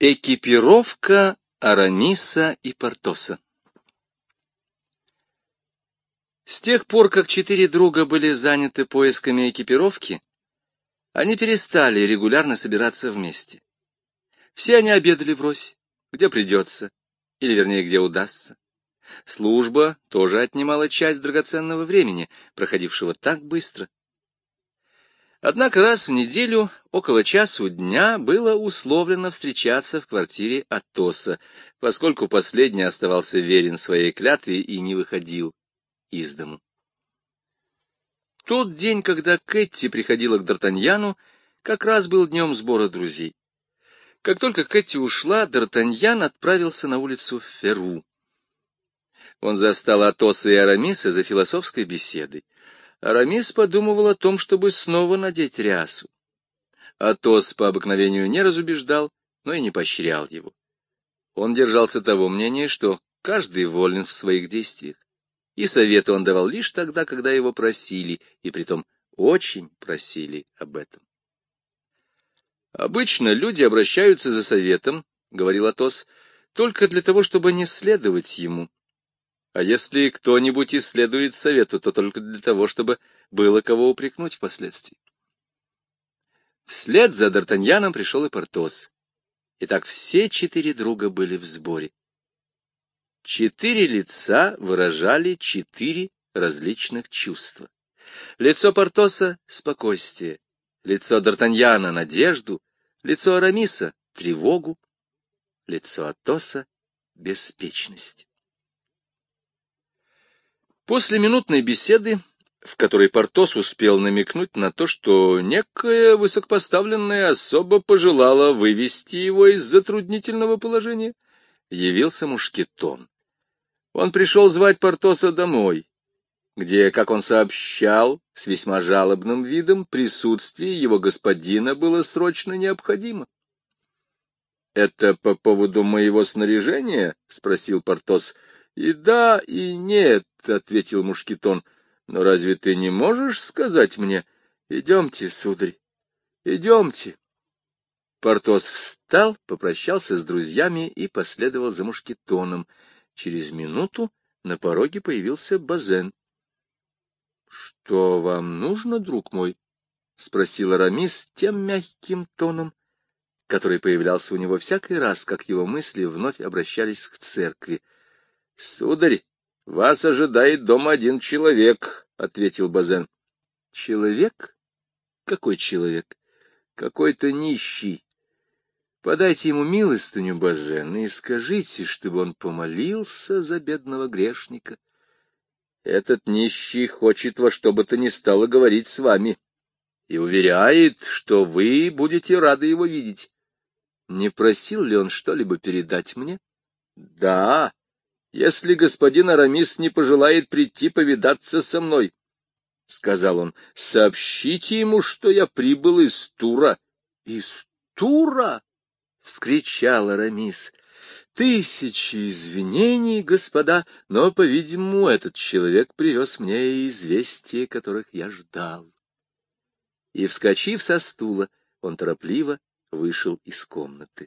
Экипировка Арамиса и Портоса. С тех пор, как четыре друга были заняты поисками экипировки, они перестали регулярно собираться вместе. Все они обедали врозь, где придется, или вернее, где удастся. Служба тоже отнимала часть драгоценного времени, проходившего так быстро. Однако раз в неделю, около часу дня, было условлено встречаться в квартире Атоса, поскольку последний оставался верен своей клятве и не выходил из дому. Тот день, когда Кэтти приходила к Д'Артаньяну, как раз был днем сбора друзей. Как только Кэтти ушла, Д'Артаньян отправился на улицу Феру. Он застал Атоса и Арамиса за философской беседой. Арамис подумывал о том, чтобы снова надеть рясу. Атос по обыкновению не разубеждал, но и не поощрял его. Он держался того мнения, что каждый волен в своих действиях, и советы он давал лишь тогда, когда его просили, и притом очень просили об этом. «Обычно люди обращаются за советом, — говорил Атос, — только для того, чтобы не следовать ему. А если кто-нибудь и следует совету, то только для того, чтобы было кого упрекнуть впоследствии». Вслед за Д'Артаньяном пришел и Портос. Итак, все четыре друга были в сборе. Четыре лица выражали четыре различных чувства. Лицо Портоса — спокойствие, лицо Д'Артаньяна — надежду, лицо Арамиса — тревогу, лицо Атоса — беспечность. После минутной беседы, в которой Портос успел намекнуть на то, что некая высокопоставленная особа пожелала вывести его из затруднительного положения, явился Мушкетон. Он пришел звать Портоса домой, где, как он сообщал, с весьма жалобным видом, присутствие его господина было срочно необходимо. — Это по поводу моего снаряжения? — спросил Портос. — И да, и нет, — ответил Мушкетон. — Но разве ты не можешь сказать мне? Идемте, сударь, идемте. Портос встал, попрощался с друзьями и последовал за Мушкетоном. Через минуту на пороге появился Базен. — Что вам нужно, друг мой? — спросил Арамис тем мягким тоном, который появлялся у него всякий раз, как его мысли вновь обращались к церкви. — Сударь, вас ожидает дома один человек, — ответил Базен. — Человек? Какой человек? Какой-то нищий. Подайте ему милостыню, Базен, и скажите, чтобы он помолился за бедного грешника. Этот нищий хочет во что бы то ни стало говорить с вами и уверяет, что вы будете рады его видеть. Не просил ли он что-либо передать мне? Да, если господин Арамис не пожелает прийти повидаться со мной, — сказал он, — сообщите ему, что я прибыл из Тура. — Из Тура? — вскричал Арамис. — Тысячи извинений, господа, но, по-видимому, этот человек привез мне известия, которых я ждал. И, вскочив со стула, он торопливо вышел из комнаты.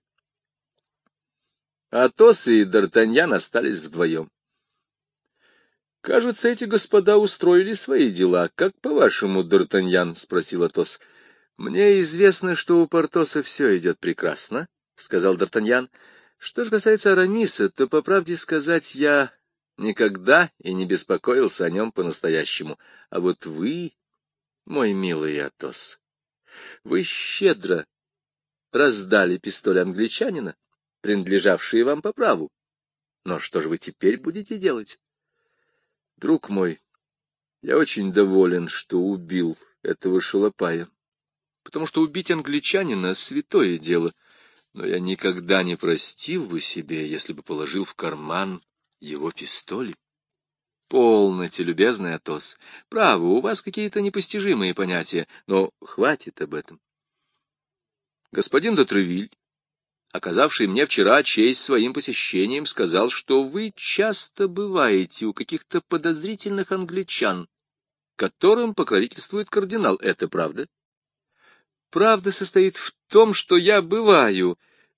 Атос и Д'Артаньян остались вдвоем. — Кажется, эти господа устроили свои дела. Как по-вашему, Д'Артаньян? — спросил Атос. — Мне известно, что у Портоса все идет прекрасно, — сказал Д'Артаньян. — Что же касается Арамиса, то, по правде сказать, я никогда и не беспокоился о нем по-настоящему. А вот вы, мой милый Атос, вы щедро раздали пистоль англичанина, принадлежавшие вам по праву. Но что же вы теперь будете делать? Друг мой, я очень доволен, что убил этого шалопая, потому что убить англичанина — святое дело. Но я никогда не простил бы себе, если бы положил в карман его пистоли. Полноте, любезный Атос. Право, у вас какие-то непостижимые понятия, но хватит об этом. Господин де Тревиль, оказавший мне вчера честь своим посещением, сказал, что вы часто бываете у каких-то подозрительных англичан, которым покровительствует кардинал. Это правда? Правда состоит в том, что я бываю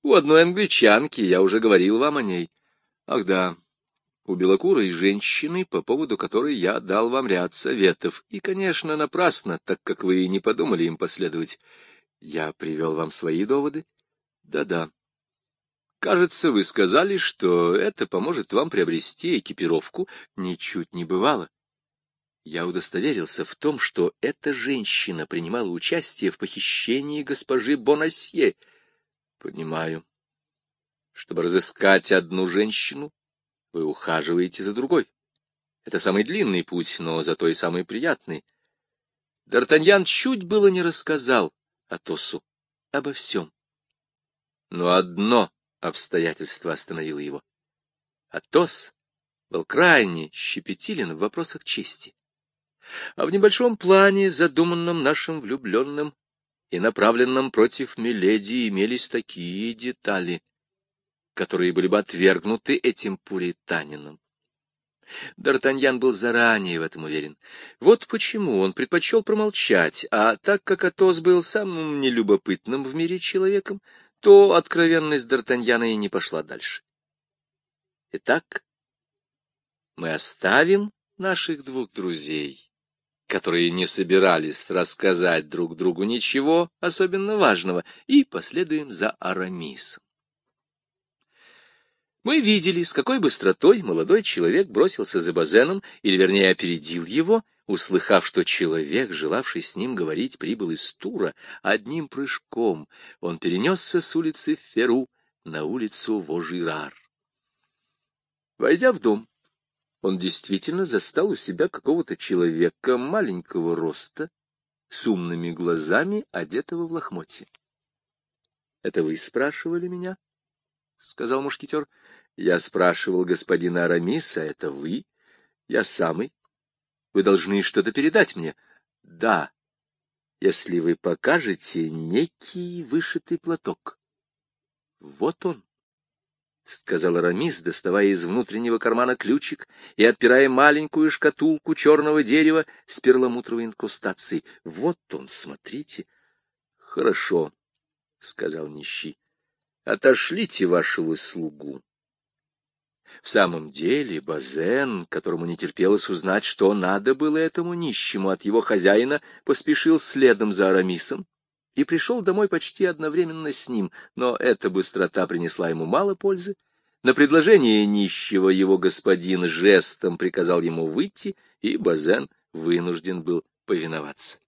У одной англичанки, я уже говорил вам о ней. Ах да, у белокурой женщины, по поводу которой я дал вам ряд советов. И, конечно, напрасно, так как вы и не подумали им последовать. Я привел вам свои доводы? Да-да. Кажется, вы сказали, что это поможет вам приобрести экипировку. Ничуть не бывало. Я удостоверился в том, что эта женщина принимала участие в похищении госпожи Бонасье. Понимаю. Чтобы разыскать одну женщину, вы ухаживаете за другой. Это самый длинный путь, но зато и самый приятный. Д'Артаньян чуть было не рассказал Атосу обо всем. Но одно обстоятельство остановило его. Атос был крайне щепетилен в вопросах чести. А в небольшом плане, задуманном нашим влюбленным и направленном против миледи, имелись такие детали, которые были бы отвергнуты этим пуританином. Д'Артаньян был заранее в этом уверен. Вот почему он предпочел промолчать, а так как Атос был самым нелюбопытным в мире человеком, то откровенность Д'Артаньяна и не пошла дальше. Итак, мы оставим наших двух друзей, которые не собирались рассказать друг другу ничего особенно важного, и последуем за Арамисом. Мы видели, с какой быстротой молодой человек бросился за Базеном, или, вернее, опередил его, услыхав, что человек, желавший с ним говорить, прибыл из Тура. Одним прыжком он перенесся с улицы Феру на улицу Вожирар. Войдя в дом, он действительно застал у себя какого-то человека маленького роста, с умными глазами, одетого в лохмотье. — Это вы спрашивали меня? — сказал мушкетер. — Я спрашивал господина Арамиса, это вы? — Я самый. Вы должны что-то передать мне. — Да, если вы покажете некий вышитый платок. — Вот он, — сказал Арамис, доставая из внутреннего кармана ключик и отпирая маленькую шкатулку черного дерева с перламутровой инкрустацией. — Вот он, смотрите. — Хорошо, — сказал нищий. — Отошлите вашего слугу. В самом деле Базен, которому не терпелось узнать, что надо было этому нищему от его хозяина, поспешил следом за Арамисом и пришел домой почти одновременно с ним, но эта быстрота принесла ему мало пользы. На предложение нищего его господин жестом приказал ему выйти, и Базен вынужден был повиноваться.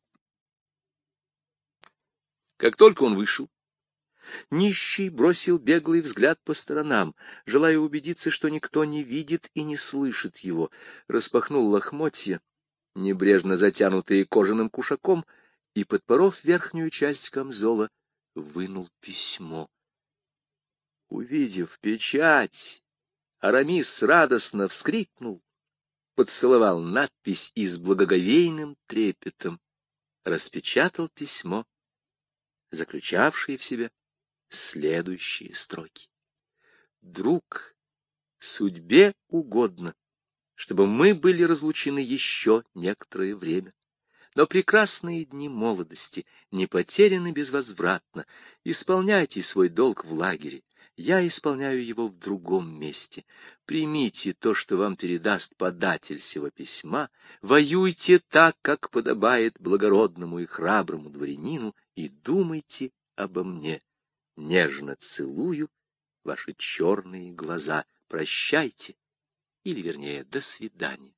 Как только он вышел, нищий бросил беглый взгляд по сторонам, желая убедиться, что никто не видит и не слышит его, распахнул лохмотья, небрежно затянутые кожаным кушаком, и, подпоров верхнюю часть камзола, вынул письмо. Увидев печать, Арамис радостно вскрикнул, поцеловал надпись и с благоговейным трепетом распечатал письмо, заключавшее в себя следующие строки. «Друг, судьбе угодно, чтобы мы были разлучены еще некоторое время. Но прекрасные дни молодости не потеряны безвозвратно. Исполняйте свой долг в лагере. Я исполняю его в другом месте. Примите то, что вам передаст податель сего письма. Воюйте так, как подобает благородному и храброму дворянину, и думайте обо мне. Нежно целую ваши черные глаза. Прощайте, или, вернее, до свидания.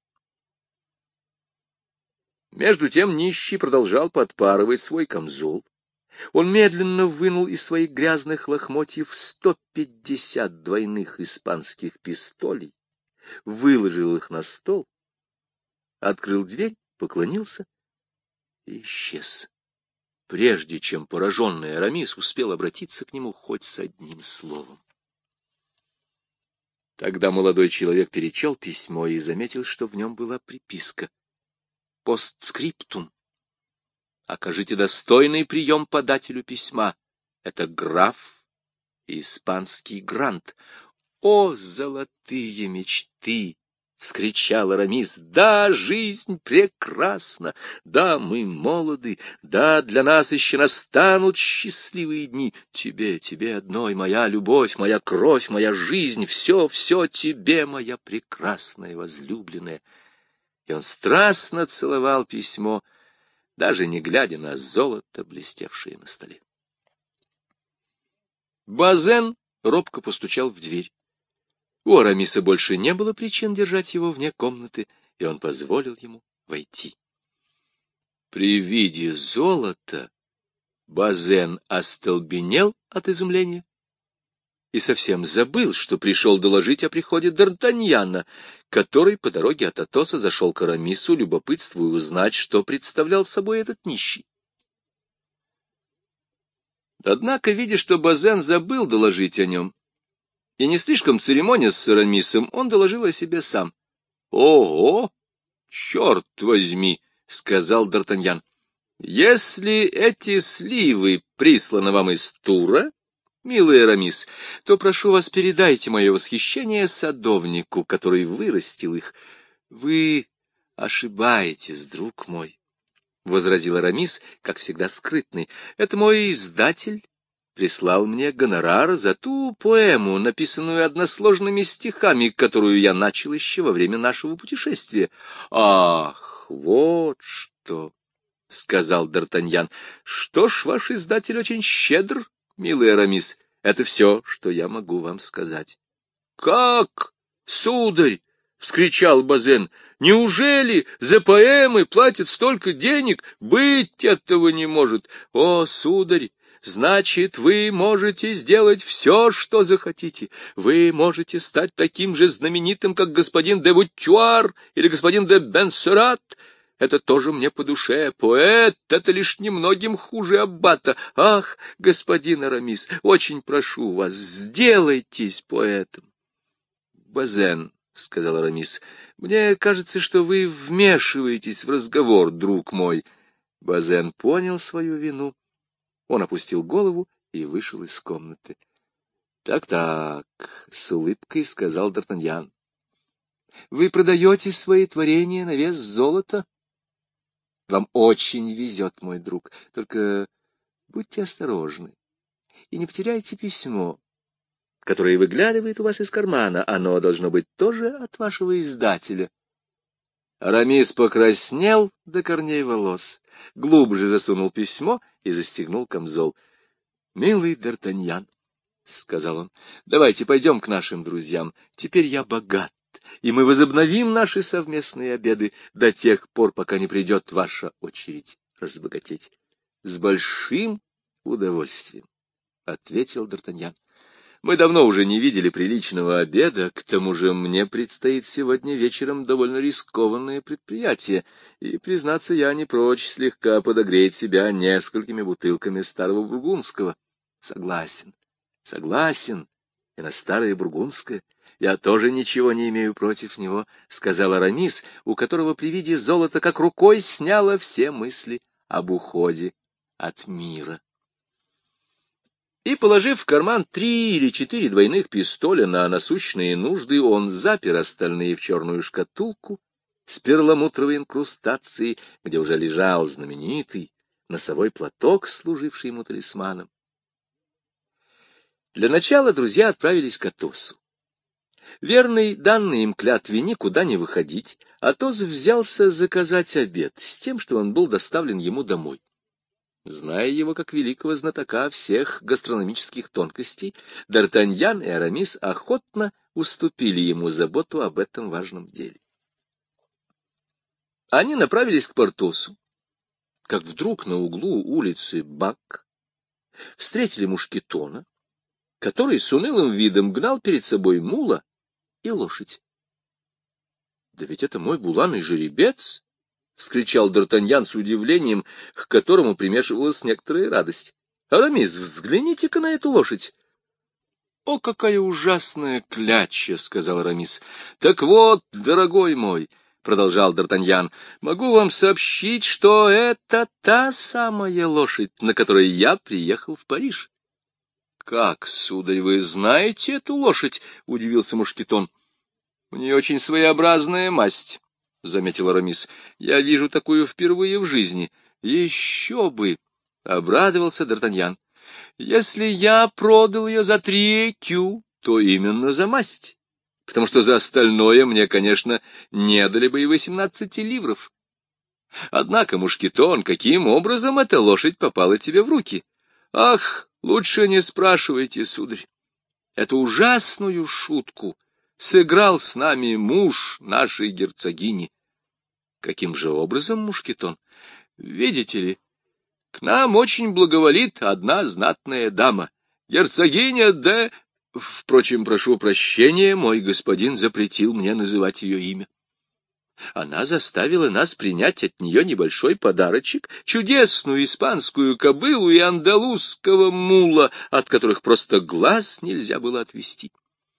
Между тем нищий продолжал подпарывать свой камзол. Он медленно вынул из своих грязных лохмотьев 150 двойных испанских пистолей, выложил их на стол, открыл дверь, поклонился и исчез, прежде чем пораженный Арамис успел обратиться к нему хоть с одним словом. Тогда молодой человек перечел письмо и заметил, что в нем была приписка: «Постскриптум. Окажите достойный прием подателю письма. Это граф и испанский грант. О, золотые мечты вскричал Арамис. Да, жизнь прекрасна, да, мы молоды, да, для нас еще настанут счастливые дни. Тебе одной, моя любовь, моя кровь, моя жизнь, все тебе, моя прекрасная возлюбленная. И он страстно целовал письмо, даже не глядя на золото, блестевшее на столе. Базен робко постучал в дверь. У Арамиса больше не было причин держать его вне комнаты, и он позволил ему войти. При виде золота Базен остолбенел от изумления и совсем забыл, что пришел доложить о приходе Д'Артаньяна, который по дороге от Атоса зашел к Арамису, любопытствуя узнать, что представлял собой этот нищий. Однако, видя, что Базен забыл доложить о нем, и не слишком церемонясь с Арамисом, он доложил о себе сам. — Ого! Черт возьми! — сказал Д'Артаньян. — Если эти сливы присланы вам из Тура, милый Арамис, то прошу вас, передайте мое восхищение садовнику, который вырастил их. — Вы ошибаетесь, друг мой, — возразил Арамис, как всегда скрытный. — Это мой издатель прислал мне гонорар за ту поэму, написанную односложными стихами, которую я начал еще во время нашего путешествия. — Ах, вот что! — сказал Д'Артаньян. — Что ж, ваш издатель очень щедр, милый Арамис. Это все, что я могу вам сказать. — Как, сударь! — вскричал Базен. — Неужели за поэмы платят столько денег? Быть этого не может. О, сударь! Значит, вы можете сделать все, что захотите. Вы можете стать таким же знаменитым, как господин де Вутюар или господин де Бенсерат. Это тоже мне по душе. Поэт — это лишь немногим хуже аббата. Ах, господин Арамис, очень прошу вас, сделайтесь поэтом. — Базен, — сказал Арамис, — мне кажется, что вы вмешиваетесь в разговор, друг мой. Базен понял свою вину. Он опустил голову и вышел из комнаты. Так, — с улыбкой сказал Д'Артаньян. — Вы продаете свои творения на вес золота? Вам очень везет, мой друг, только будьте осторожны и не потеряйте письмо, которое выглядывает у вас из кармана. Оно должно быть тоже от вашего издателя. Арамис покраснел до корней волос, глубже засунул письмо и застегнул камзол. — Милый Д'Артаньян, — сказал он, — давайте пойдем к нашим друзьям. Теперь я богат, и мы возобновим наши совместные обеды до тех пор, пока не придет ваша очередь разбогатеть. — С большим удовольствием, — ответил Д'Артаньян. Мы давно уже не видели приличного обеда, к тому же мне предстоит сегодня вечером довольно рискованное предприятие, и, признаться, я не прочь слегка подогреть себя несколькими бутылками старого бургундского. Согласен, и на старое бургундское я тоже ничего не имею против него, — сказал Арамис, у которого при виде золота как рукой сняло все мысли об уходе от мира. И, положив в карман 3 или 4 двойных пистоля на насущные нужды, он запер остальные в черную шкатулку с перламутровой инкрустацией, где уже лежал знаменитый носовой платок, служивший ему талисманом. Для начала друзья отправились к Атосу. Верный данный им клятве никуда не выходить, Атос взялся заказать обед с тем, что он был доставлен ему домой. Зная его как великого знатока всех гастрономических тонкостей, Д'Артаньян и Арамис охотно уступили ему заботу об этом важном деле. Они направились к Портосу, как вдруг на углу улицы Бак встретили Мушкетона, который с унылым видом гнал перед собой мула и лошадь. — Да ведь это мой буланый жеребец! — вскричал Д'Артаньян с удивлением, к которому примешивалась некоторая радость. — Арамис, взгляните-ка на эту лошадь! — О, какая ужасная кляча! — сказал Арамис. — Так вот, дорогой мой, — продолжал Д'Артаньян, — могу вам сообщить, что это та самая лошадь, на которой я приехал в Париж. — Как, сударь, вы знаете эту лошадь? — удивился Мушкетон. У нее очень своеобразная масть, — заметил Арамис. — Я вижу такую впервые в жизни. — Еще бы! — обрадовался Д'Артаньян. — Если я продал ее за 3 ЭКЮ, то именно за масть, потому что за остальное мне, конечно, не дали бы и 18 ливров. Однако, Мушкетон, каким образом эта лошадь попала тебе в руки? Ах, лучше не спрашивайте, сударь. Эту ужасную шутку сыграл с нами муж нашей герцогини. Каким же образом, Мушкетон? Видите ли, к нам очень благоволит одна знатная дама, герцогиня де... Впрочем, прошу прощения, мой господин запретил мне называть ее имя. Она заставила нас принять от нее небольшой подарочек, чудесную испанскую кобылу и андалузского мула, от которых просто глаз нельзя было отвести.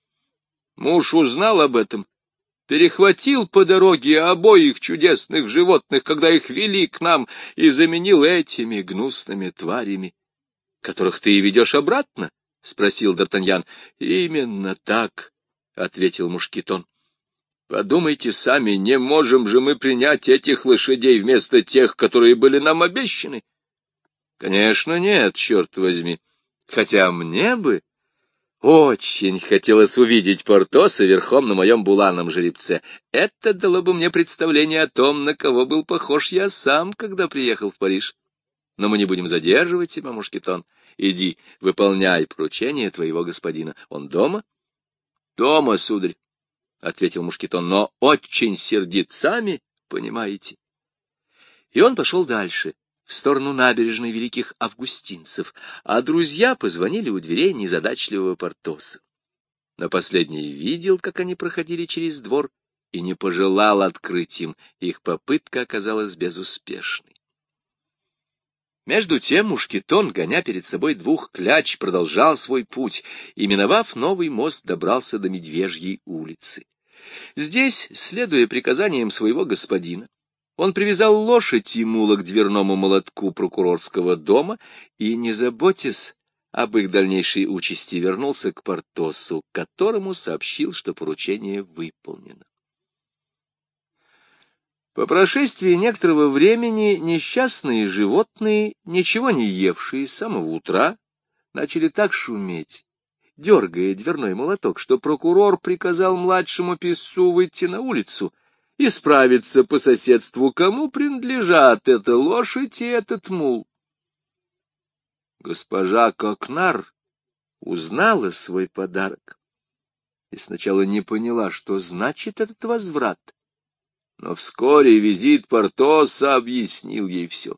Муж узнал об этом, перехватил по дороге обоих чудесных животных, когда их вели к нам, и заменил этими гнусными тварями, которых ты и ведешь обратно? — спросил Д'Артаньян. — Именно так, — ответил Мушкетон. — Подумайте сами, не можем же мы принять этих лошадей вместо тех, которые были нам обещаны? — Конечно, нет, черт возьми. Хотя мне бы очень хотелось увидеть Портоса верхом на моем буланом жеребце. Это дало бы мне представление о том, на кого был похож я сам, когда приехал в Париж. Но мы не будем задерживать тебя, Мушкетон. Иди, выполняй поручение твоего господина. Он дома? — Дома, сударь, — ответил Мушкетон, — но очень сердит, сами понимаете. И он пошел дальше, в сторону набережной Великих Августинцев, а друзья позвонили у дверей незадачливого Портоса. Но последний видел, как они проходили через двор, и не пожелал открыть им. Их попытка оказалась безуспешной. Между тем Мушкетон, гоня перед собой 2 кляч, продолжал свой путь и, миновав новый мост, добрался до Медвежьей улицы. Здесь, следуя приказаниям своего господина, он привязал лошадь и мула к дверному молотку прокурорского дома и, не заботясь об их дальнейшей участи, вернулся к Портосу, которому сообщил, что поручение выполнено. По прошествии некоторого времени несчастные животные, ничего не евшие с самого утра, начали так шуметь, дергая дверной молоток, что прокурор приказал младшему писцу выйти на улицу и справиться по соседству, кому принадлежат эта лошадь и этот мул. Госпожа Кокнар узнала свой подарок и сначала не поняла, что значит этот возврат. Но вскоре визит Портоса объяснил ей все.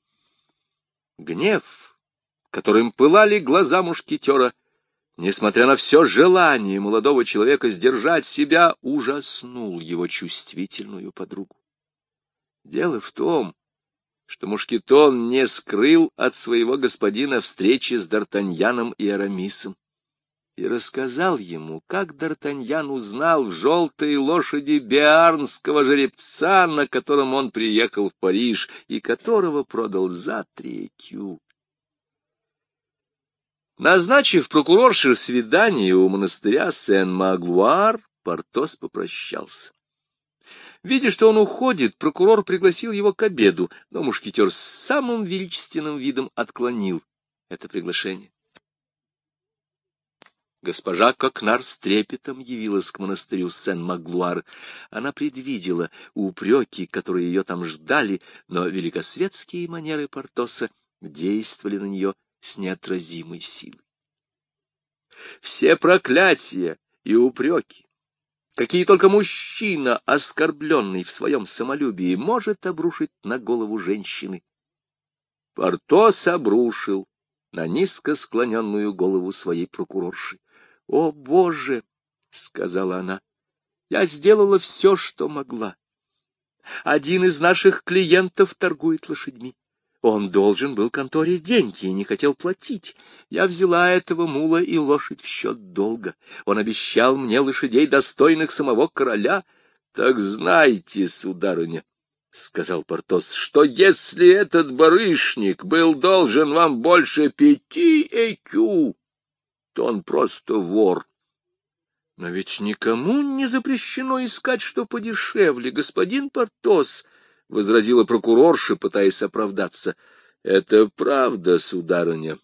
Гнев, которым пылали глаза мушкетера, несмотря на все желание молодого человека сдержать себя, ужаснул его чувствительную подругу. Дело в том, что Мушкетон не скрыл от своего господина встречи с Д'Артаньяном и Арамисом и рассказал ему, как Д'Артаньян узнал в желтой лошади биарнского жеребца, на котором он приехал в Париж и которого продал за 3 ЭКЮ. Назначив прокурорше свидание у монастыря Сен-Маглуар, Портос попрощался. Видя, что он уходит, прокурор пригласил его к обеду, но мушкетер с самым величественным видом отклонил это приглашение. Госпожа Кокнар с трепетом явилась к монастырю Сен-Маглуар. Она предвидела упреки, которые ее там ждали, но великосветские манеры Портоса действовали на нее с неотразимой силой. Все проклятия и упреки, какие только мужчина, оскорбленный в своем самолюбии, может обрушить на голову женщины, Портос обрушил на низко склоненную голову своей прокурорши. — О, Боже! — сказала она. — Я сделала все, что могла. Один из наших клиентов торгует лошадьми. Он должен был конторе деньги и не хотел платить. Я взяла этого мула и лошадь в счет долга. Он обещал мне лошадей, достойных самого короля. — Так знайте, сударыня, — сказал Портос, — что если этот барышник был должен вам больше 5 ЭКЮ, то он просто вор. Но ведь никому не запрещено искать, что подешевле, господин Портос, — возразила прокурорша, пытаясь оправдаться. — Это правда, сударыня.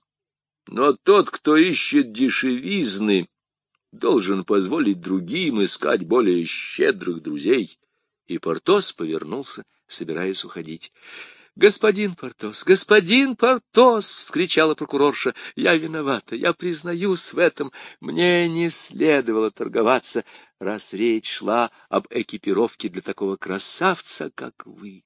Но тот, кто ищет дешевизны, должен позволить другим искать более щедрых друзей. И Портос повернулся, собираясь уходить. — Господин Портос! Господин Портос! — вскричала прокурорша. — Я виновата, я признаюсь в этом. Мне не следовало торговаться, раз речь шла об экипировке для такого красавца, как вы.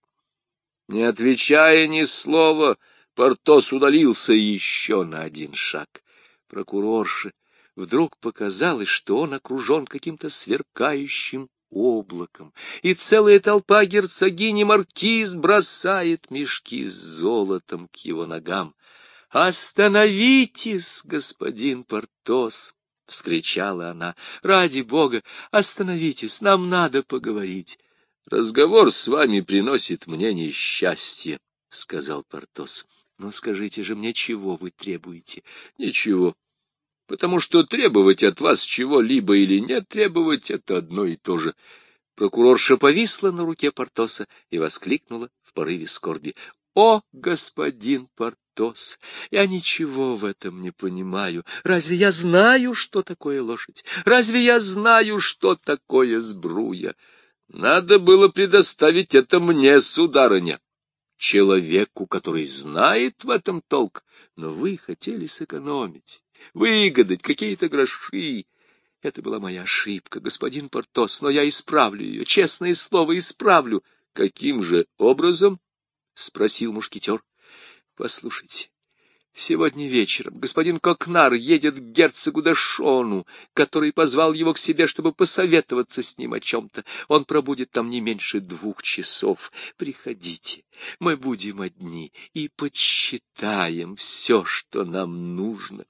Не отвечая ни слова, Портос удалился еще на один шаг. Прокурорше вдруг показалось, что он окружен каким-то сверкающим облаком, и целая толпа герцогини-маркиз бросает мешки с золотом к его ногам. — Остановитесь, господин Портос! — вскричала она. — Ради бога, остановитесь, нам надо поговорить. — Разговор с вами приносит мне несчастье, — сказал Портос. — Но скажите же мне, чего вы требуете? — Ничего. Потому что требовать от вас чего-либо или не требовать — это одно и то же. Прокурорша повисла на руке Портоса и воскликнула в порыве скорби. — О, господин Портос, я ничего в этом не понимаю. Разве я знаю, что такое лошадь? Разве я знаю, что такое сбруя? Надо было предоставить это мне, сударыня, человеку, который знает в этом толк, но вы хотели сэкономить, выгадать какие-то гроши. Это была моя ошибка, господин Портос, но я исправлю ее, честное слово, исправлю. — Каким же образом? — спросил мушкетер. — Послушайте, сегодня вечером господин Кокнар едет к герцогу де Шону, который позвал его к себе, чтобы посоветоваться с ним о чем-то. Он пробудет там не меньше 2 часов. Приходите, мы будем одни и подсчитаем все, что нам нужно.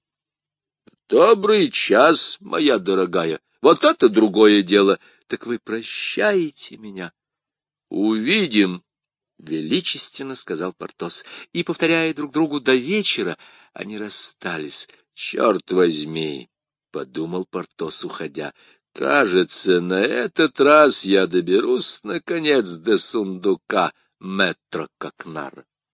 — Добрый час, моя дорогая, вот это другое дело. Так вы прощаете меня? — Увидим, — величественно сказал Портос, и, повторяя друг другу до вечера, они расстались. — Черт возьми, — подумал Портос, уходя, — кажется, на этот раз я доберусь, наконец, до сундука мэтра Кокнара.